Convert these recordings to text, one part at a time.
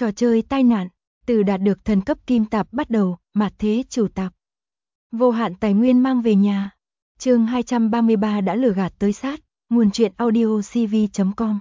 Trò chơi tai nạn, từ đạt được thần cấp kim tạp bắt đầu, mạt thế chủ tạp. Vô hạn tài nguyên mang về nhà. Chương 233 đã lừa gạt tới sát, nguồn truyện audio cv.com.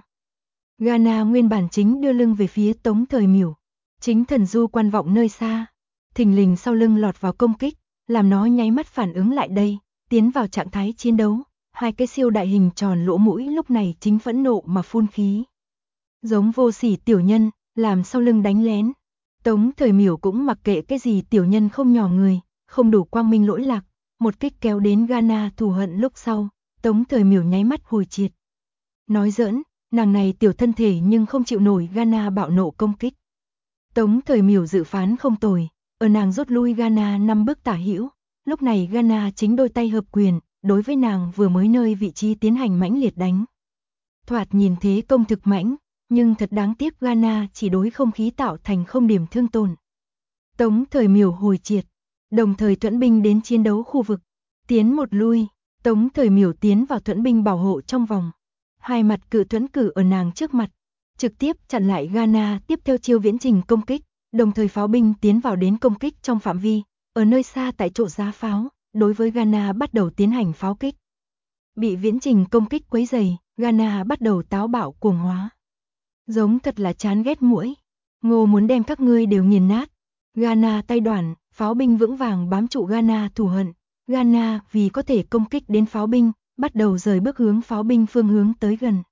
Ghana nguyên bản chính đưa lưng về phía Tống Thời Miểu. Chính thần du quan vọng nơi xa, thình lình sau lưng lọt vào công kích, làm nó nháy mắt phản ứng lại đây, tiến vào trạng thái chiến đấu. Hai cái siêu đại hình tròn lỗ mũi lúc này chính phẫn nộ mà phun khí. Giống vô sỉ tiểu nhân, làm sau lưng đánh lén. Tống Thời Miểu cũng mặc kệ cái gì tiểu nhân không nhỏ người, không đủ quang minh lỗi lạc, một kích kéo đến Ghana thù hận lúc sau, Tống Thời Miểu nháy mắt hồi triệt. Nói giỡn, nàng này tiểu thân thể nhưng không chịu nổi Ghana bạo nộ công kích. Tống Thời Miểu dự phán không tồi, ở nàng rút lui Ghana 5 bước tả hữu, lúc này Ghana chính đôi tay hợp quyền, đối với nàng vừa mới nơi vị trí tiến hành mãnh liệt đánh. Thoạt nhìn thế công thực mãnh, nhưng thật đáng tiếc Ghana chỉ đối không khí tạo thành không điểm thương tổn. Tống Thời Miểu hồi triệt, đồng thời thuẫn binh đến chiến đấu khu vực, tiến một lui, Tống Thời Miểu tiến vào thuẫn binh bảo hộ trong vòng. Hai mặt cự thuẫn cử ở nàng trước mặt, trực tiếp chặn lại Ghana tiếp theo chiêu viễn trình công kích, đồng thời pháo binh tiến vào đến công kích trong phạm vi, ở nơi xa tại chỗ giá pháo, đối với Ghana bắt đầu tiến hành pháo kích. Bị viễn trình công kích quấy rầy, Ghana bắt đầu táo bạo cuồng hóa. Giống thật là chán ghét muỗi, Ngô muốn đem các ngươi đều nghiền nát. Ghana tay đoản, pháo binh vững vàng bám trụ Ghana thù hận. Ghana vì có thể công kích đến pháo binh, bắt đầu rời bước hướng pháo binh phương hướng tới gần.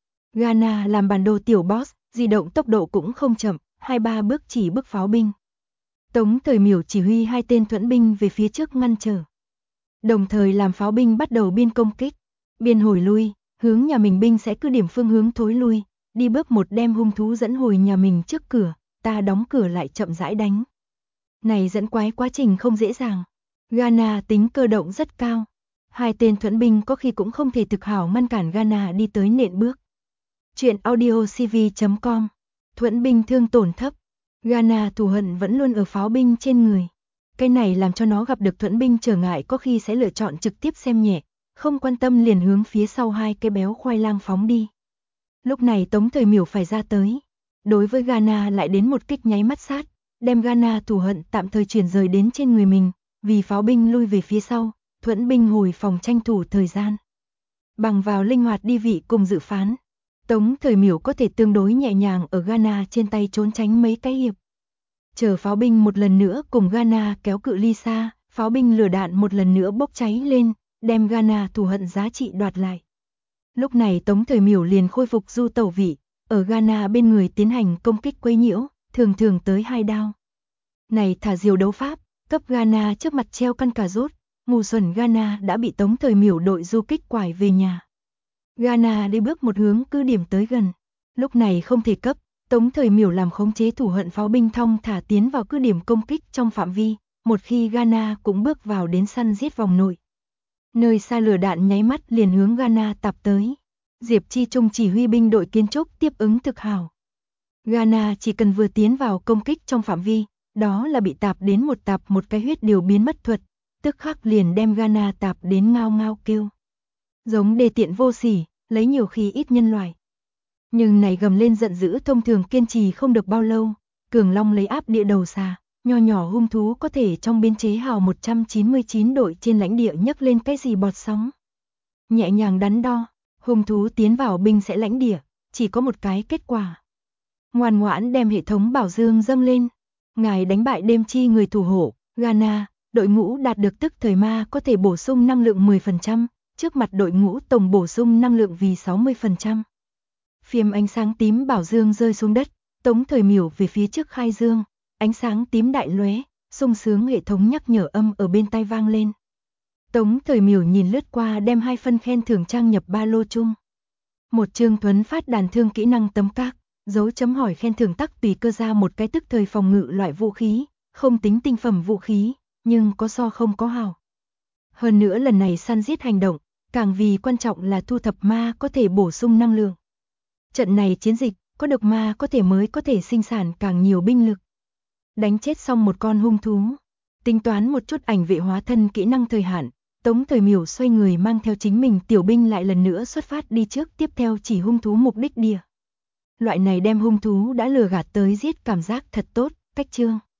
Ghana làm bản đồ tiểu boss, di động tốc độ cũng không chậm, 2-3 bước chỉ bước pháo binh. Tống Thời Miểu chỉ huy hai tên thuẫn binh về phía trước ngăn trở. Đồng thời làm pháo binh bắt đầu biên công kích, biên hồi lui, hướng nhà mình binh sẽ cứ điểm phương hướng thối lui, đi bước một đem hung thú dẫn hồi nhà mình trước cửa, ta đóng cửa lại chậm rãi đánh. Này dẫn quái quá trình không dễ dàng. Ghana tính cơ động rất cao. Hai tên thuẫn binh có khi cũng không thể thực hảo ngăn cản Ghana đi tới nện bước. Chuyện audio cv.com. Thuẫn binh thương tổn thấp. Ghana thù hận vẫn luôn ở pháo binh trên người. Cái này làm cho nó gặp được thuẫn binh trở ngại có khi sẽ lựa chọn trực tiếp xem nhẹ, không quan tâm liền hướng phía sau hai cái béo khoai lang phóng đi. Lúc này Tống Thời Miểu phải ra tới. Đối với Ghana lại đến một kích nháy mắt sát, đem Ghana thù hận tạm thời chuyển rời đến trên người mình, vì pháo binh lui về phía sau, thuẫn binh hồi phòng tranh thủ thời gian. Bằng vào linh hoạt đi vị cùng dự phán, Tống Thời Miểu có thể tương đối nhẹ nhàng ở Ghana trên tay trốn tránh mấy cái hiệp. Chờ pháo binh một lần nữa cùng Ghana kéo cự ly xa, pháo binh lửa đạn một lần nữa bốc cháy lên, đem Ghana thù hận giá trị đoạt lại. Lúc này Tống Thời Miểu liền khôi phục du tẩu vị, ở Ghana bên người tiến hành công kích quấy nhiễu, thường thường tới 2 đao. Này thả diều đấu pháp, cấp Ghana trước mặt treo căn cà rốt, ngu xuẩn Ghana đã bị Tống Thời Miểu đội du kích quải về nhà. Ghana đi bước một hướng cứ điểm tới gần. Lúc này không thể cấp, Tống Thời Miểu làm khống chế thủ hận pháo binh thong thả tiến vào cứ điểm công kích trong phạm vi, một khi Ghana cũng bước vào đến săn giết vòng nội. Nơi xa lửa đạn nháy mắt liền hướng Ghana tạp tới. Diệp Chi Trung chỉ huy binh đội kiến trúc tiếp ứng thực hảo. Ghana chỉ cần vừa tiến vào công kích trong phạm vi, đó là bị tạp đến một cái huyết điều biến mất thuật, tức khắc liền đem Ghana tạp đến ngao ngao kêu. Giống đề tiện vô sỉ, lấy nhiều khi ít nhân loại. Nhưng này gầm lên giận dữ thông thường kiên trì không được bao lâu, Cường Long lấy áp địa đầu xà, nho nhỏ hung thú có thể trong biên chế hào 199 đội trên lãnh địa nhấc lên cái gì bọt sóng. Nhẹ nhàng đắn đo, hung thú tiến vào binh sẽ lãnh địa, chỉ có một cái kết quả. Ngoan ngoãn đem hệ thống bảo dương dâng lên. Ngài đánh bại đêm chi người thủ hộ, Ghana, đội ngũ đạt được tức thời ma có thể bổ sung năng lượng 10%, trước mặt đội ngũ tổng bổ sung năng lượng vì 60%. Phiêm ánh sáng tím bảo dương rơi xuống đất, Tống Thời Miểu về phía trước khai dương, ánh sáng tím đại lóe, sung sướng hệ thống nhắc nhở âm ở bên tai vang lên. Tống Thời Miểu nhìn lướt qua đem 2 phân khen thưởng trang nhập ba lô chung. Một chương thuấn phát đàn thương kỹ năng tấm các, dấu chấm hỏi khen thưởng tắc tùy cơ ra một cái tức thời phòng ngự loại vũ khí, không tính tinh phẩm vũ khí, nhưng có so không có hào. Hơn nữa lần này săn giết hành động, càng vì quan trọng là thu thập ma có thể bổ sung năng lượng. Trận này chiến dịch, có độc ma có thể sinh sản càng nhiều binh lực. Đánh chết xong một con hung thú, tính toán một chút ảnh vệ hóa thân kỹ năng thời hạn, Tống Thời Miểu xoay người mang theo chính mình tiểu binh lại lần nữa xuất phát đi trước tiếp theo chỉ hung thú mục đích địa. Loại này đem hung thú đã lừa gạt tới giết cảm giác thật tốt, cách chương.